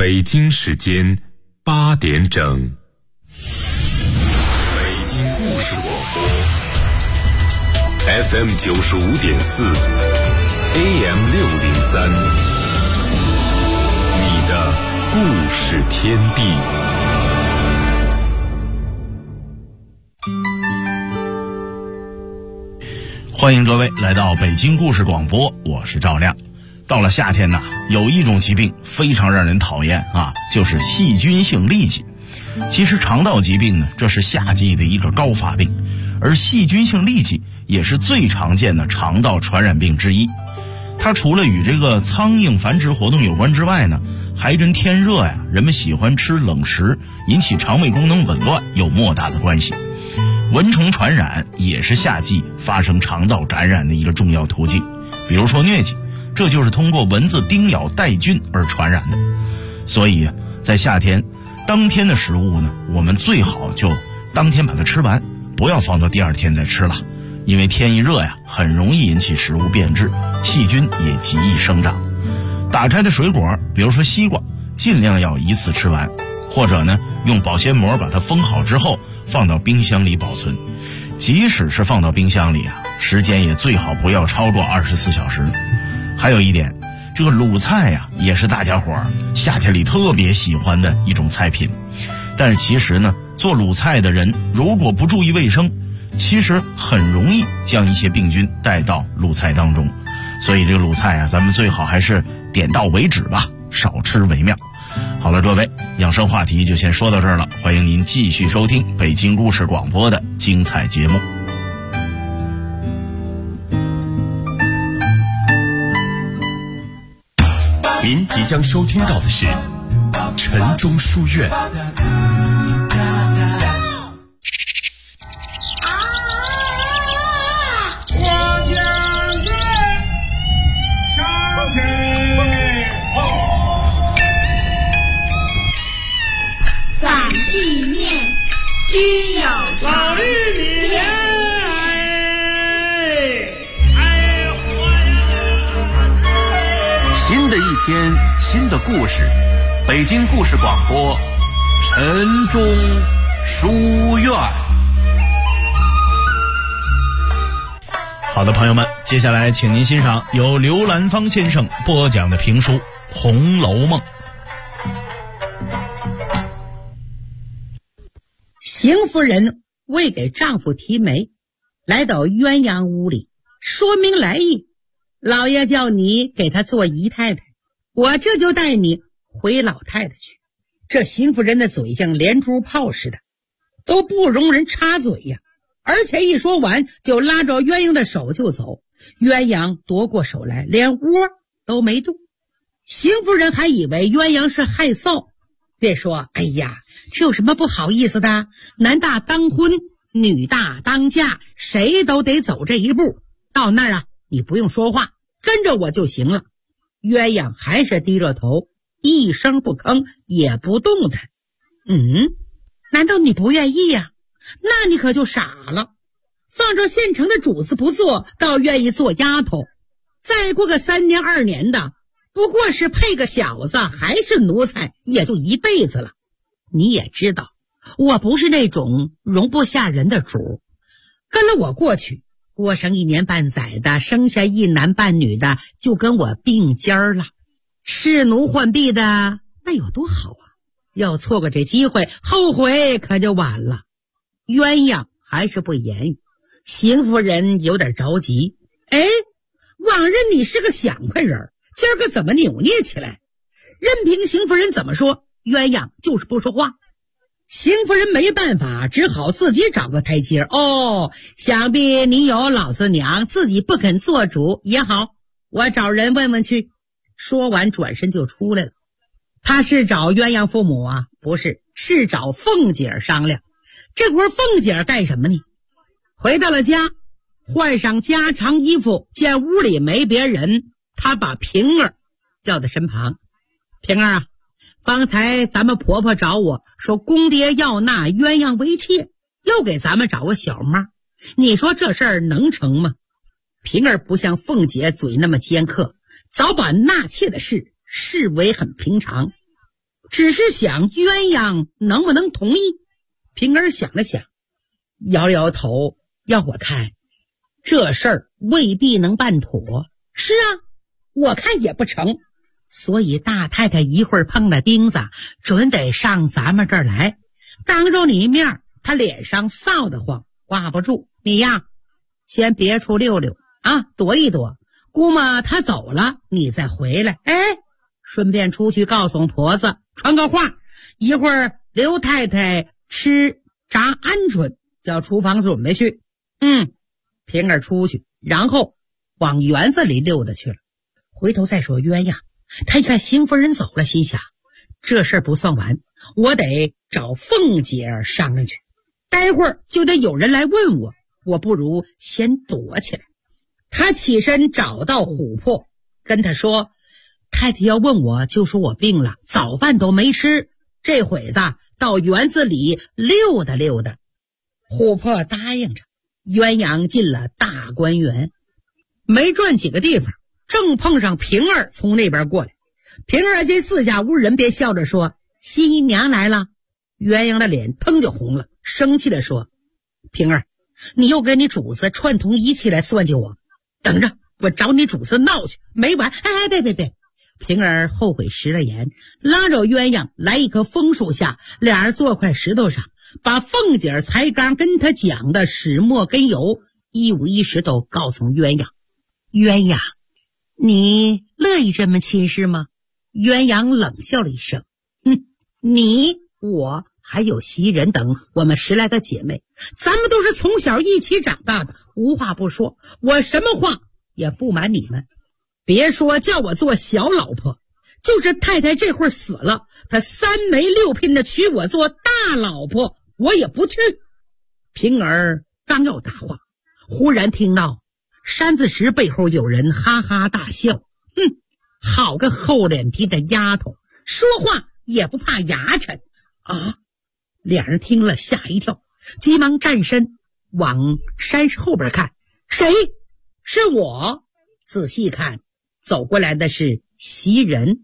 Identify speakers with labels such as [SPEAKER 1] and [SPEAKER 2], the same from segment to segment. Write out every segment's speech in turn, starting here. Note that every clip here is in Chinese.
[SPEAKER 1] 北京时间8点整。北京故事广播 FM 95.4 AM 603，你的故事天地。
[SPEAKER 2] 欢迎各位来到北京故事广播，我是赵亮。到了夏天呢，有一种疾病非常让人讨厌啊，就是细菌性痢疾。其实肠道疾病呢，这是夏季的一个高发病，而细菌性痢疾也是最常见的肠道传染病之一。它除了与这个苍蝇繁殖活动有关之外呢，还跟天热呀，人们喜欢吃冷食，引起肠胃功能紊乱有莫大的关系。蚊虫传染也是夏季发生肠道感染的一个重要途径，比如说疟疾，这就是通过蚊子叮咬带菌而传染的。所以在夏天，当天的食物呢，我们最好就当天把它吃完，不要放到第二天再吃了，因为天一热呀，很容易引起食物变质，细菌也极易生长。打开的水果，比如说西瓜，尽量要一次吃完，或者呢，用保鲜膜把它封好之后放到冰箱里保存。即使是放到冰箱里啊，时间也最好不要超过24小时。还有一点，这个卤菜呀，也是大家伙儿夏天里特别喜欢的一种菜品。但是其实呢，做卤菜的人如果不注意卫生，其实很容易将一些病菌带到卤菜当中。所以这个卤菜啊，咱们最好还是点到为止吧，少吃为妙。好了，各位，养生话题就先说到这儿了，欢迎您继续收听北京故事广播的精彩节目。
[SPEAKER 1] 您即将收听到的是晨钟书院。
[SPEAKER 3] 居有老绿里
[SPEAKER 4] 新的一天，新的故事，北京故事广播晨钟书院。
[SPEAKER 2] 好的，朋友们，接下来请您欣赏由刘兰芳先生播讲的评书《红楼梦》。
[SPEAKER 5] 邢夫人为给丈夫提媒，来到鸳鸯屋里，说明来意。老爷叫你给他做姨太太，我这就带你回老太太去。这邢夫人的嘴像连珠炮似的，都不容人插嘴呀。而且一说完就拉着鸳鸯的手就走，鸳鸯夺过手来，连窝都没动。邢夫人还以为鸳鸯是害臊，便说：哎呀，这有什么不好意思的？男大当婚，女大当嫁，谁都得走这一步。到那儿啊，你不用说话，跟着我就行了。鸳鸯还是低着头，一声不吭，也不动弹。难道你不愿意呀？那你可就傻了。放着现成的主子不做，倒愿意做丫头。再过个3年2年的，不过是配个小子，还是奴才，也就一辈子了。你也知道，我不是那种容不下人的主。跟了我过去，过上1年半载的，生下一男半女的，就跟我并肩了。斥奴换婢的，那有多好啊！要错过这机会，后悔可就晚了。鸳鸯还是不言语，邢夫人有点着急。往日你是个响快人，今儿个怎么扭捏起来？任凭邢夫人怎么说，鸳鸯就是不说话。邢夫人没办法，只好自己找个台阶。想必你有老子娘，自己不肯做主也好，我找人问问去。说完转身就出来了。他是找鸳鸯父母啊？不是，是找凤姐商量。这会儿凤姐干什么呢？回到了家，换上家常衣服，见屋里没别人，他把平儿叫到身旁。平儿啊，方才咱们婆婆找我说公爹要纳鸳鸯为妾，又给咱们找个小妈，你说这事儿能成吗？平儿不像凤姐嘴那么尖刻，早把纳妾的事视为很平常。 只是想鸳鸯能不能同意。平儿想了想，摇摇头，要我看这事儿未必能办妥。是啊，我看也不成。所以大太太一会儿碰了钉子，准得上咱们这儿来，当着你面，她脸上臊得慌，挂不住。你呀，先别处溜溜啊，躲一躲，估摸她走了，你再回来。顺便出去告诉婆子，传个话，一会儿刘太太吃炸鹌鹑，叫厨房准备去。平儿出去，然后往园子里溜达去了。回头再说鸳鸯，他一看邢夫人走了，心想这事儿不算完，我得找凤姐儿商量去，待会儿就得有人来问我，我不如先躲起来。他起身找到琥珀，跟他说，太太要问我就说我病了，早饭都没吃，这会子到园子里溜达溜达。琥珀答应着。鸳鸯进了大观园，没转几个地方，正碰上平儿从那边过来。平儿见四下无人，便笑着说，新娘来了。鸳鸯的脸腾就红了，生气地说，平儿，你又跟你主子串通一气来算计我，等着我找你主子闹去，没完。别。平儿后悔食了言，拉着鸳鸯来一棵枫树下，俩人坐块石头上，把凤姐才刚跟他讲的始末根由一五一十都告诉鸳鸯。鸳鸯，你乐意这么亲事吗？鸳鸯冷笑了一声，你我还有袭人等我们10来个姐妹，咱们都是从小一起长大的，无话不说，我什么话也不瞒你们。别说叫我做小老婆，就是太太这会儿死了，她3媒6聘的娶我做大老婆，我也不去。平儿刚要答话，忽然听到山子石背后有人哈哈大笑，好个厚脸皮的丫头，说话也不怕牙碜啊！两人听了吓一跳，急忙站身往山后边看，谁？是我。仔细看，走过来的是袭人。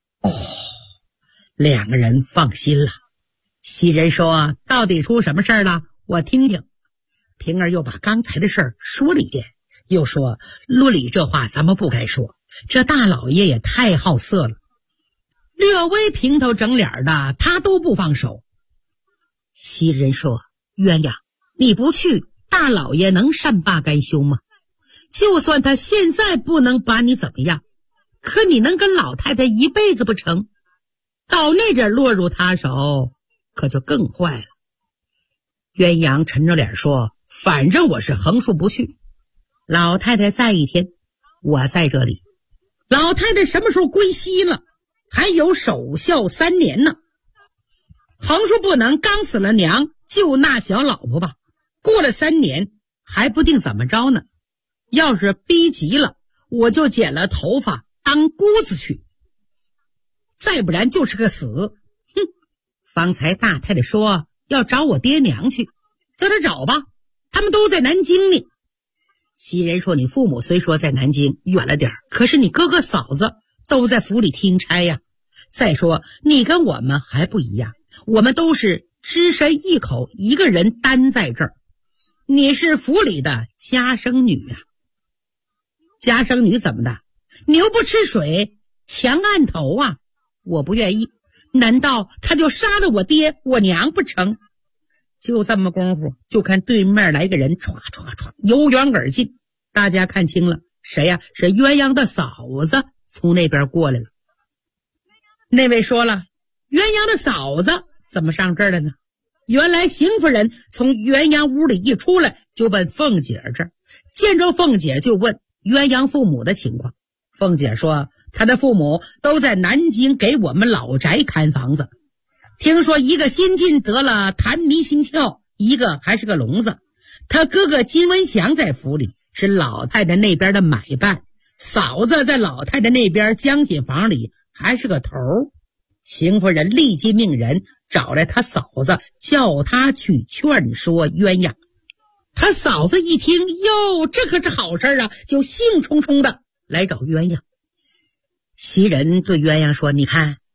[SPEAKER 5] 两个人放心了。袭人说，到底出什么事儿了？我听听。平儿又把刚才的事儿说了一遍，又说，论理这话咱们不该说，这大老爷也太好色了。略微平头整脸的他都不放手。袭人说，鸳鸯，你不去，大老爷能善罢甘休吗？就算他现在不能把你怎么样，可你能跟老太太一辈子不成？到那阵落入他手，可就更坏了。鸳鸯沉着脸说，反正我是横竖不去，老太太在一天，我在这里。老太太什么时候归西了？还有守孝3年呢。横竖不能刚死了娘就那小老婆吧，过了3年还不定怎么着呢。要是逼急了，我就剪了头发当姑子去，再不然就是个死。方才大太太说要找我爹娘去，叫他找吧，他们都在南京呢。袭人说，你父母虽说在南京远了点，可是你哥哥嫂子都在府里听差呀。再说你跟我们还不一样，我们都是只身一口一个人担在这儿，你是府里的家生女啊。家生女怎么的？牛不吃水强按头啊！我不愿意，难道他就杀了我爹我娘不成？就这么功夫，就看对面来个人唰唰唰由远而近，大家看清了，谁呀？是鸳鸯的嫂子从那边过来了。那位说了，鸳鸯的嫂子怎么上这儿了呢？原来邢夫人从鸳鸯屋里一出来，就奔凤姐这儿，见着凤姐就问鸳鸯父母的情况。凤姐说，她的父母都在南京给我们老宅看房子，听说一个新晋得了痰迷心窍，一个还是个聋子。他哥哥金文祥在府里是老太太那边的买办，嫂子在老太太那边江锦房里还是个头。邢夫人立即命人找来他嫂子，叫他去劝说鸳鸯。他嫂子一听，哟，这可是好事啊，就兴冲冲的来找鸳鸯。袭人对鸳鸯说，你看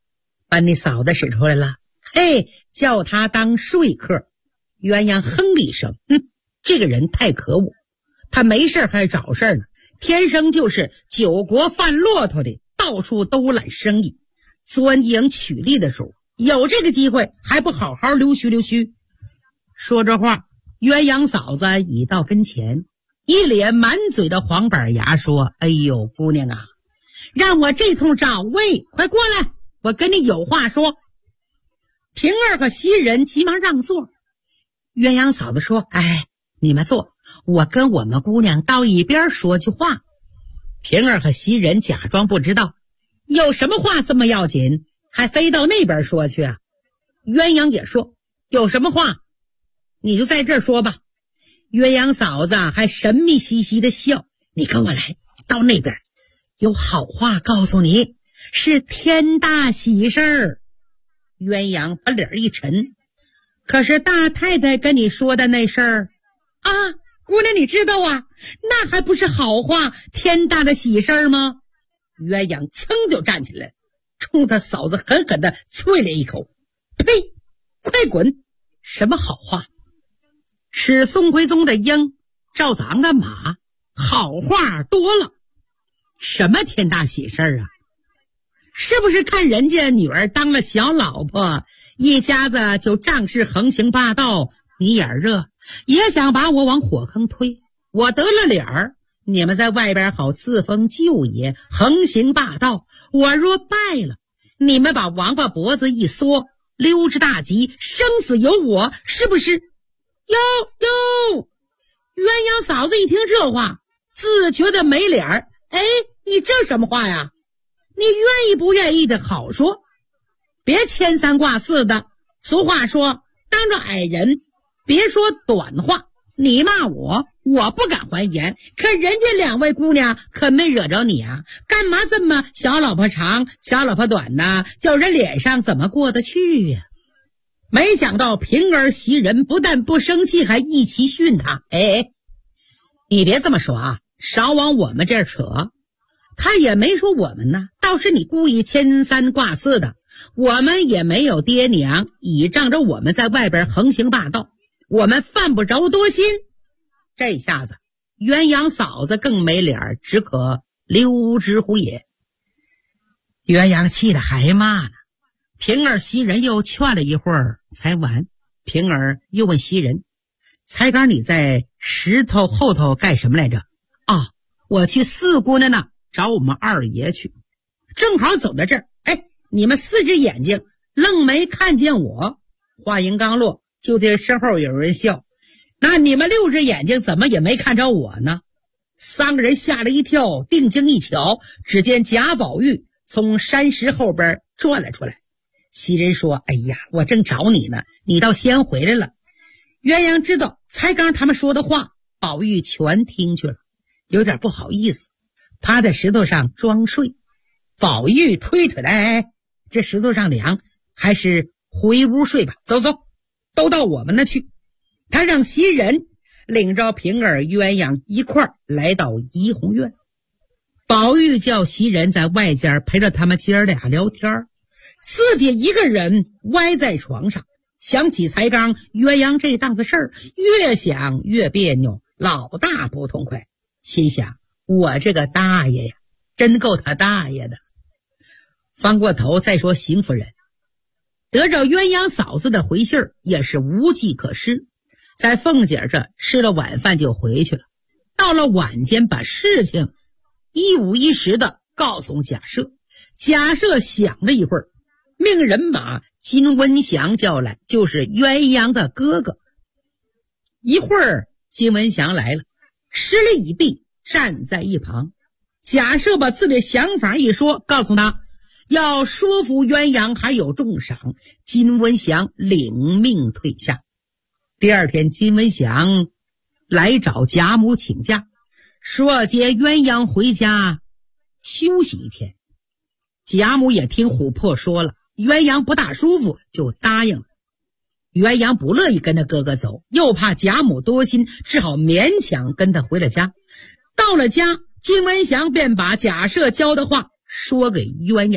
[SPEAKER 5] 把你嫂子使出来了，嘿，叫他当说客。鸳鸯哼了一声，这个人太可恶，他没事还找事呢，天生就是9国贩骆驼的，到处兜揽生意，钻营取利的主，有这个机会还不好好溜须溜须。说着话，鸳鸯嫂子已到跟前，一咧满嘴的黄板牙说：哎呦，姑娘啊，让我这通找，喂，快过来，我跟你有话说。平儿和袭人急忙让座。鸳鸯嫂子说：哎，你们坐，我跟我们姑娘到一边说句话。平儿和袭人假装不知道，有什么话这么要紧，还非到那边说去啊？鸳鸯也说：有什么话你就在这儿说吧。鸳鸯嫂子还神秘兮兮的笑：你跟我来，到那边有好话告诉你，是天大喜事儿。鸳鸯把脸一沉：可是大太太跟你说的那事儿啊，姑娘你知道啊，那还不是好话，天大的喜事儿吗？鸳鸯噌就站起来，冲他嫂子狠狠地啐了一口：呸，快滚！什么好话？使宋徽宗的鹰，照咱的马，好话多了。什么天大喜事儿啊？是不是看人家女儿当了小老婆，一家子就仗势横行霸道，你眼热，也想把我往火坑推？我得了脸儿，你们在外边好自封舅爷，横行霸道。我若败了，你们把王八脖子一缩，溜之大吉，生死由我，是不是？哟，鸳鸯嫂子一听这话，自觉得没脸儿。哎，你这什么话呀？你愿意不愿意的好说，别牵三挂四的。俗话说，当着矮人别说短话。你骂我，我不敢还言，可人家两位姑娘可没惹着你啊，干嘛这么小老婆长小老婆短呢？叫人脸上怎么过得去呀？没想到平儿袭人不但不生气，还一起训他：哎，你别这么说啊，少往我们这儿扯。他也没说我们呢，倒是你故意牵三挂四的。我们也没有爹娘倚仗着我们在外边横行霸道，我们犯不着多心。这下子鸳鸯嫂子更没脸，只可溜之乎也。鸳鸯气得还骂呢，平儿袭人又劝了一会儿才完。平儿又问袭人：才刚你在石头后头干什么来着？啊，我去四姑娘那找我们二爷去，正好走到这儿，哎，你们4只眼睛愣没看见我。话音刚落，就听身后有人笑：那你们6只眼睛怎么也没看着我呢？3个人吓了一跳，定睛一瞧，只见贾宝玉从山石后边转了出来。袭人说：哎呀，我正找你呢，你倒先回来了。鸳鸯知道才刚他们说的话宝玉全听去了，有点不好意思，趴在石头上装睡。宝玉推推的：哎，这石头上凉，还是回屋睡吧，走，都到我们那去。他让袭人领着平儿鸳鸯一块儿来到怡红院。宝玉叫袭人在外间陪着他们姐儿俩聊天，自己一个人歪在床上，想起才刚鸳鸯这档子事儿，越想越别扭，老大不痛快，心想：我这个大爷呀，真够他大爷的。翻过头再说邢夫人得着鸳鸯嫂子的回信儿，也是无计可施，在凤姐这吃了晚饭就回去了。到了晚间，把事情一五一十的告诉贾赦。贾赦想了一会儿，命人把金温祥叫来，就是鸳鸯的哥哥。一会儿金温祥来了，施礼已毕，站在一旁。贾赦把自己的想法一说，告诉他要说服鸳鸯还有重赏。金温祥领命退下。第二天，金温祥来找贾母请假，说接鸳鸯回家休息一天。贾母也听琥珀说了，鸳鸯不大舒服，就答应了。鸳鸯不乐意跟他哥哥走，又怕贾母多心，只好勉强跟他回了家。到了家，金温祥便把贾赦教的话说给鸳鸯。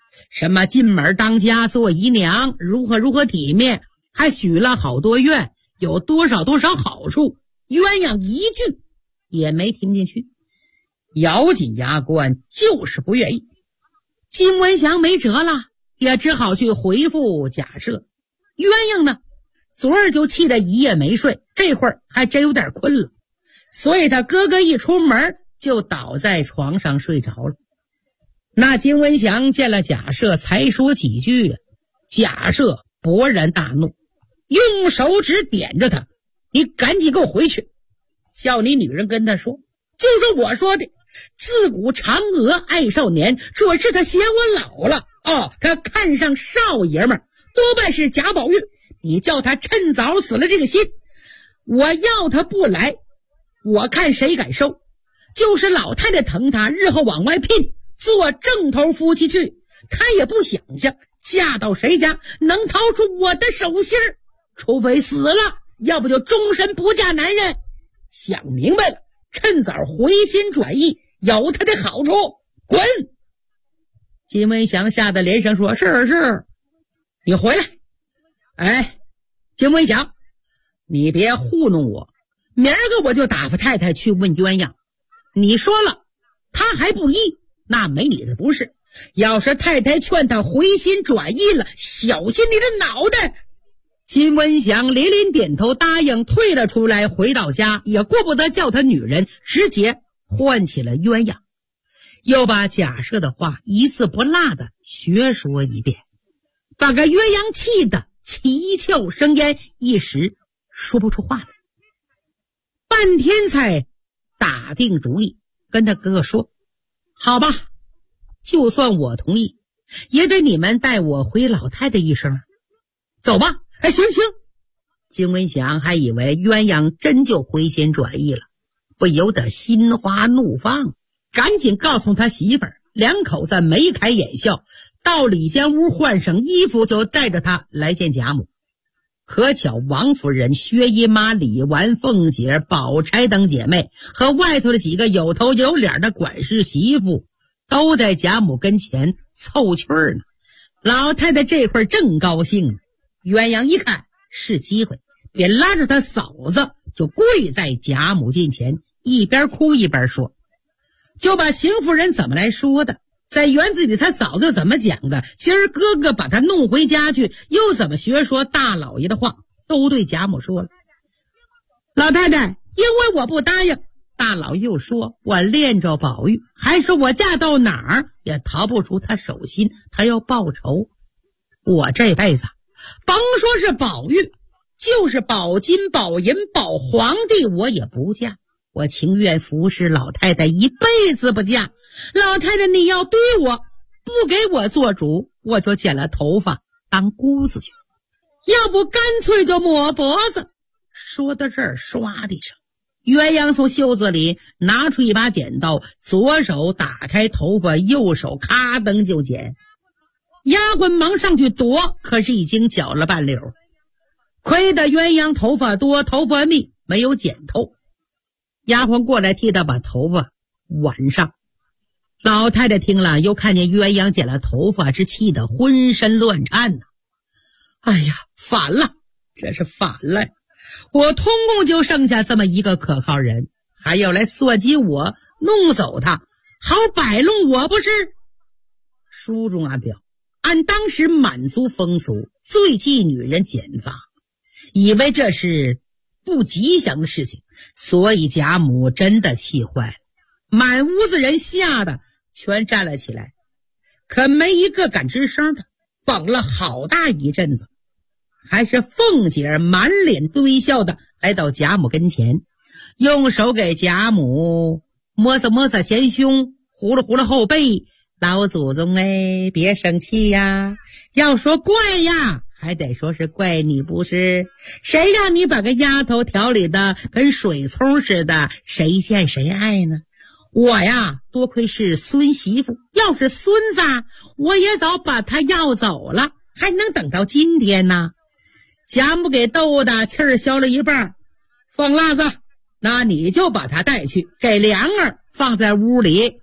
[SPEAKER 5] 什么进门当家做姨娘，如何体面，还许了好多愿，有多少好处。鸳鸯一句也没听进去，咬紧牙关就是不愿意。金文祥没辙了，也只好去回复贾赦。鸳鸯呢，昨儿就气得一夜没睡，这会儿还真有点困了，所以他哥哥一出门就倒在床上睡着了。那金文祥见了贾赦才说几句贾赦勃然大怒，用手指点着他，你赶紧给我回去，叫你女人跟他说，就是我说的，自古嫦娥爱少年，说是他嫌我老了他看上少爷们多半是贾宝玉，你叫他趁早死了这个心，我要他不来，我看谁敢收，就是老太太疼他，日后往外聘做正头夫妻去，他也不想象嫁到谁家能逃出我的手心儿，除非死了，要不就终身不嫁男人。想明白了，趁早回心转意，有他的好处，滚！金文祥吓得连声说，是，你回来。金文祥，你别糊弄我，明儿个我就打发太太去问鸳鸯，你说了他还不依，那没你的不是，要是太太劝他回心转意了，小心你的脑袋。金文祥连连点头答应，退了出来，回到家也顾不得叫他女人，直接唤起了鸳鸯，又把贾赦的话一字不落的学说一遍，把个鸳鸯气得七窍生烟，一时说不出话来。半天才打定主意，跟他哥哥说，好吧，就算我同意，也得你们带我回老太太一声，走吧。行。金文祥还以为鸳鸯真就回心转意了，不由得心花怒放，赶紧告诉他媳妇儿，两口子眉开眼笑，到里间屋换上衣服，就带着他来见贾母。可巧王夫人、薛姨妈、李纨、凤姐、宝钗等姐妹和外头的几个有头有脸的管事媳妇都在贾母跟前凑趣儿呢。老太太这会儿正高兴，鸳鸯一看是机会，便拉着他嫂子就跪在贾母近前，一边哭一边说，就把邢夫人怎么来说的，在园子里他嫂子怎么讲的，今儿哥哥把他弄回家去又怎么学说大老爷的话，都对贾母说了。老太太因为我不答应，大老爷又说我恋着宝玉，还说我嫁到哪儿也逃不出他手心，他要报仇。我这辈子甭说是宝玉，就是宝金、宝银、宝皇帝我也不嫁，我情愿服侍老太太一辈子不嫁。老太太你要逼我，不给我做主，我就剪了头发当姑子去，要不干脆就抹脖子。说到这儿，唰的一声，鸳鸯从袖子里拿出一把剪刀，左手打开头发，右手咔噔就剪。丫鬟忙上去夺，可是已经绞了半绺，亏得鸳鸯头发多头发密，没有剪透。丫鬟过来替她把头发挽上。老太太听了，又看见鸳鸯剪了头发，是气得浑身乱颤呢。哎呀，反了，这是反了！我通共就剩下这么一个可靠人，还要来算计我，弄走他，好摆弄我不是？书中暗表，按当时满族风俗，最忌女人剪发，以为这是不吉祥的事情，所以贾母真的气坏了，满屋子人吓得全站了起来，可没一个敢吱声的，绷了好大一阵子。还是凤姐满脸堆笑的来到贾母跟前，用手给贾母摸索摸索前胸，呼噜呼噜后背。老祖宗哎，别生气呀，要说怪呀，还得说是怪你不是？谁让你把个丫头调理的跟水葱似的，谁见谁爱呢？我呀，多亏是孙媳妇，要是孙子，我也早把他要走了，还能等到今天呢。贾母给逗的气儿消了一半，凤辣子，那你就把他带去，给梁儿放在屋里，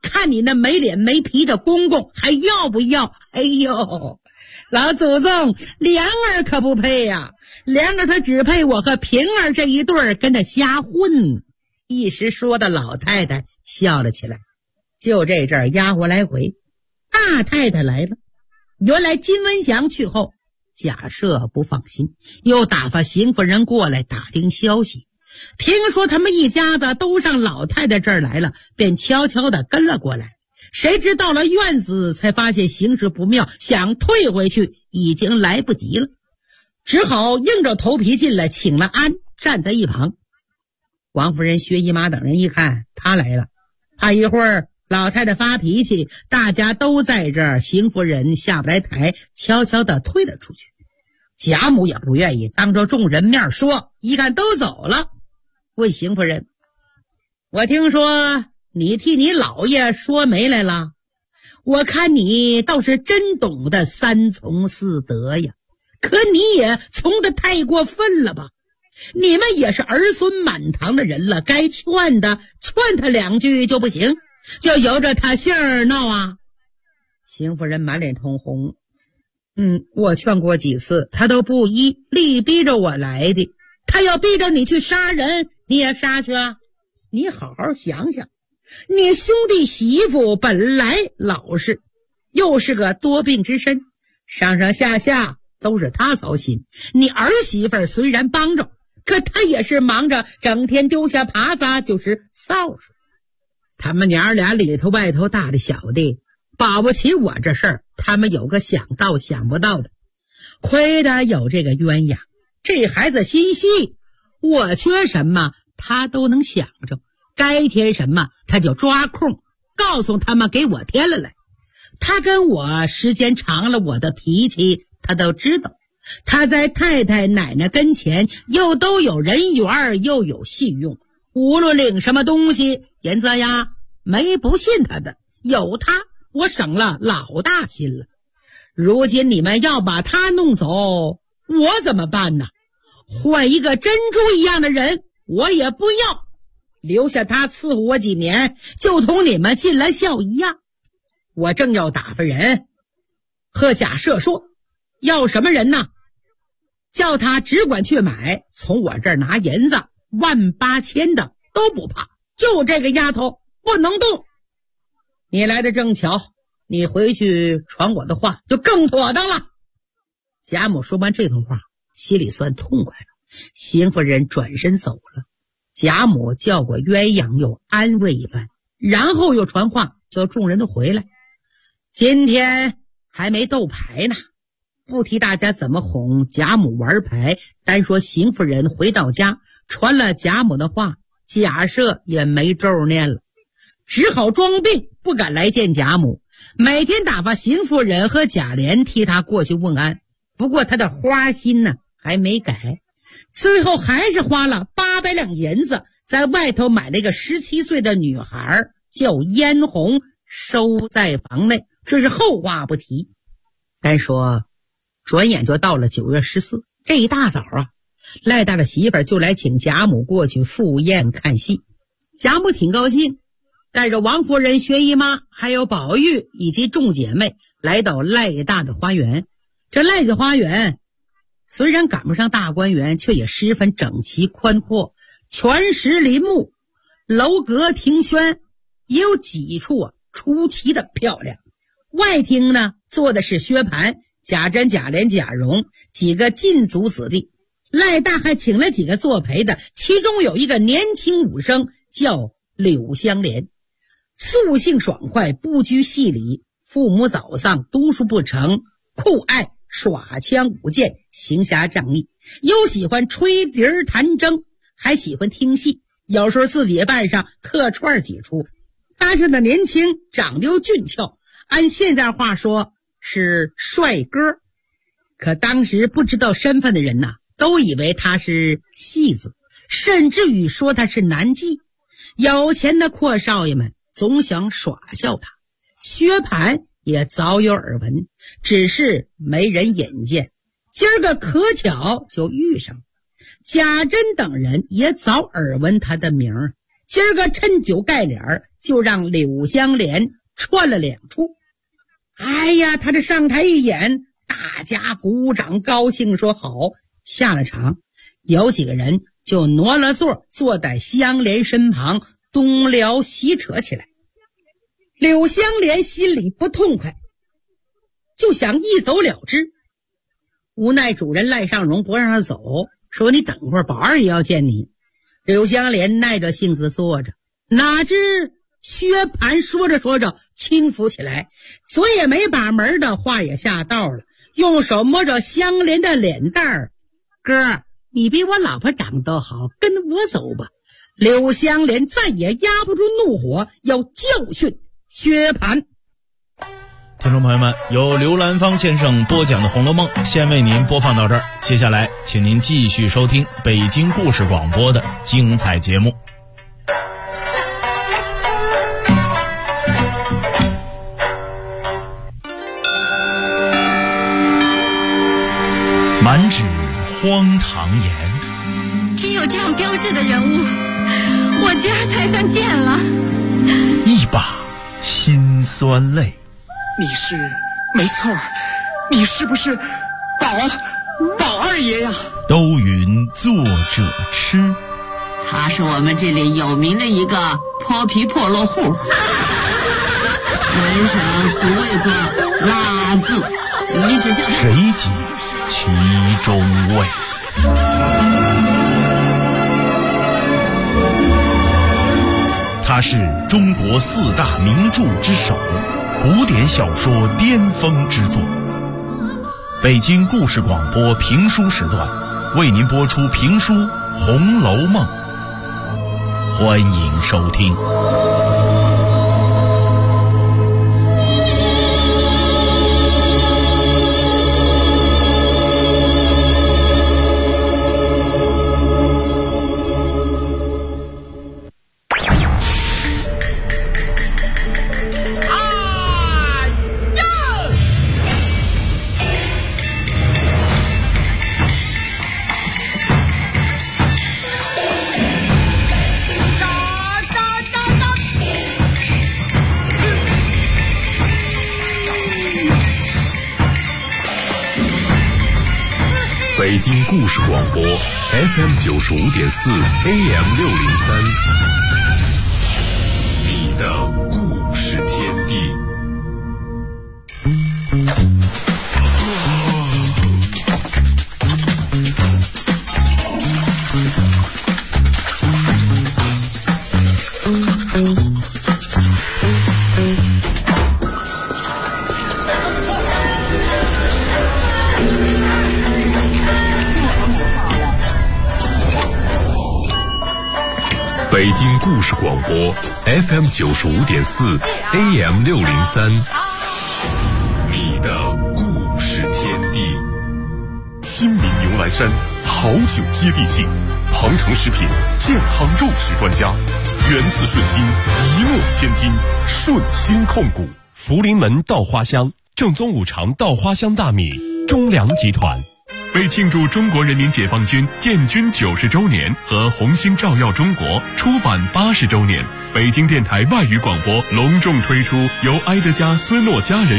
[SPEAKER 5] 看你那没脸没皮的公公还要不要？哎呦，老祖宗，莲儿可不配呀，莲儿他只配我和平儿这一对儿跟他瞎混。一时说的老太太笑了起来。就这阵儿丫鬟来回，大太太来了。原来金文祥去后，贾赦不放心，又打发邢夫人过来打听消息。听说他们一家子都上老太太这儿来了，便悄悄地跟了过来。谁知到了院子，才发现形势不妙，想退回去已经来不及了，只好硬着头皮进来，请了安，站在一旁。王夫人、薛姨妈等人一看他来了，怕一会儿老太太发脾气，大家都在这儿，邢夫人下不来台，悄悄地退了出去。贾母也不愿意当着众人面说，一看都走了，问邢夫人：我听说你替你老爷说媒来了，我看你倒是真懂得三从四德呀，可你也从得太过分了吧？你们也是儿孙满堂的人了，该劝的劝他两句就不行，就由着他性儿闹啊？邢夫人满脸通红，我劝过几次，他都不依，力逼着我来的。他要逼着你去杀人，你也杀去啊？你好好想想，你兄弟媳妇本来老实，又是个多病之身，上上下下都是他操心。你儿媳妇虽然帮着，可他也是忙着整天丢下耙子就是扫帚。他们娘俩里头外头大的小的，保不齐我这事儿，他们有个想到想不到的。亏得有这个鸳鸯，这孩子心细，我缺什么他都能想着，该添什么他就抓空告诉他们给我添了来。他跟我时间长了，我的脾气他都知道。他在太太奶奶跟前又都有人缘，又有信用，无论领什么东西，颜泽呀没不信他的，有他我省了老大心了。如今你们要把他弄走，我怎么办呢？换一个珍珠一样的人我也不要，留下他伺候我几年，就同你们尽了孝一样。我正要打发人和贾赦说，要什么人呢？叫他只管去买，从我这儿拿银子18000的都不怕，就这个丫头不能动。你来的正巧，你回去传我的话就更妥当了。贾母说完这通话，心里算痛快了。邢夫人转身走了，贾母叫过鸳鸯又安慰一番，然后又传话叫众人都回来。今天还没斗牌呢，不提大家怎么哄贾母玩牌，单说邢夫人回到家传了贾母的话，贾赦也没咒念了，只好装病不敢来见贾母，每天打发邢夫人和贾琏替他过去问安。不过他的花心呢还没改，最后还是花了800两银子，在外头买了一个17岁的女孩叫嫣红，收在房内，这是后话不提。单说转眼就到了9月14，这一大早啊，赖大的媳妇儿就来请贾母过去赴宴看戏。贾母挺高兴，带着王夫人、薛姨妈还有宝玉以及众姐妹来到赖大的花园。这赖家花园虽然赶不上大观园，却也十分整齐宽阔，全石林木，楼阁亭轩，也有几处出奇的漂亮。外厅呢坐的是薛蟠、贾珍、贾琏、贾蓉几个禁足子弟，赖大还请了几个作陪的，其中有一个年轻武生叫柳香莲，素性爽快，不拘细礼，父母早丧，读书不成，酷爱耍枪舞剑，行侠仗义，又喜欢吹笛弹筝，还喜欢听戏，有时候自己扮上客串几出。搭上的年轻，长得又俊俏，按现在话说是帅哥。可当时不知道身份的人呐，都以为他是戏子，甚至于说他是男妓。有钱的阔少爷们总想耍笑他，薛蟠也早有耳闻，只是没人引荐。今儿个可巧就遇上，贾珍等人也早耳闻他的名儿，今儿个趁酒盖脸， 就让柳湘莲串了2出。哎呀，他这上台一演，大家鼓掌高兴，说好。下了场，有几个人就挪了座，坐在湘莲身旁，东聊西扯起来。柳湘莲心里不痛快，就想一走了之。无奈主人赖尚荣不让他走，说你等会儿，宝二爷要见你。柳湘莲耐着性子坐着，哪知薛蟠说着说着轻浮起来，嘴也没把门的，话也下道了，用手摸着湘莲的脸蛋儿，哥，你比我老婆长得好，跟我走吧。柳湘莲再也压不住怒火，要教训薛蟠。
[SPEAKER 2] 听众朋友们，由刘兰芳先生播讲的《红楼梦》先为您播放到这儿，接下来请您继续收听北京故事广播的精彩节目。满纸荒唐言，
[SPEAKER 3] 只有这样标致的人物，我今儿才算见了。
[SPEAKER 1] 一把辛酸泪。
[SPEAKER 6] 你是没错，你是不是宝二爷呀？
[SPEAKER 2] 都云作者痴，
[SPEAKER 7] 他是我们这里有名的一个泼皮破落户，人生俗谓作拉字，你只叫
[SPEAKER 1] 谁解其中味？
[SPEAKER 2] 他是中国4大名著之首，古典小说巅峰之作。北京故事广播评书时段为您播出评书《红楼梦》，欢迎收听。
[SPEAKER 1] 北京故事广播 FM 95.4 AM 603，你的故事天地。北京故事广播 FM 95.4 AM 603，你的故事天地。亲民牛栏山好酒接地气，鹏程食品健康肉食专家，源自顺心，一诺千金，顺心控股。
[SPEAKER 8] 福临门稻花香，正宗5常稻花香大米，中粮集团。
[SPEAKER 1] 为庆祝中国人民解放军建军90周年和红星照耀中国出版80周年，北京电台外语广播隆重推出由埃德加·斯诺家人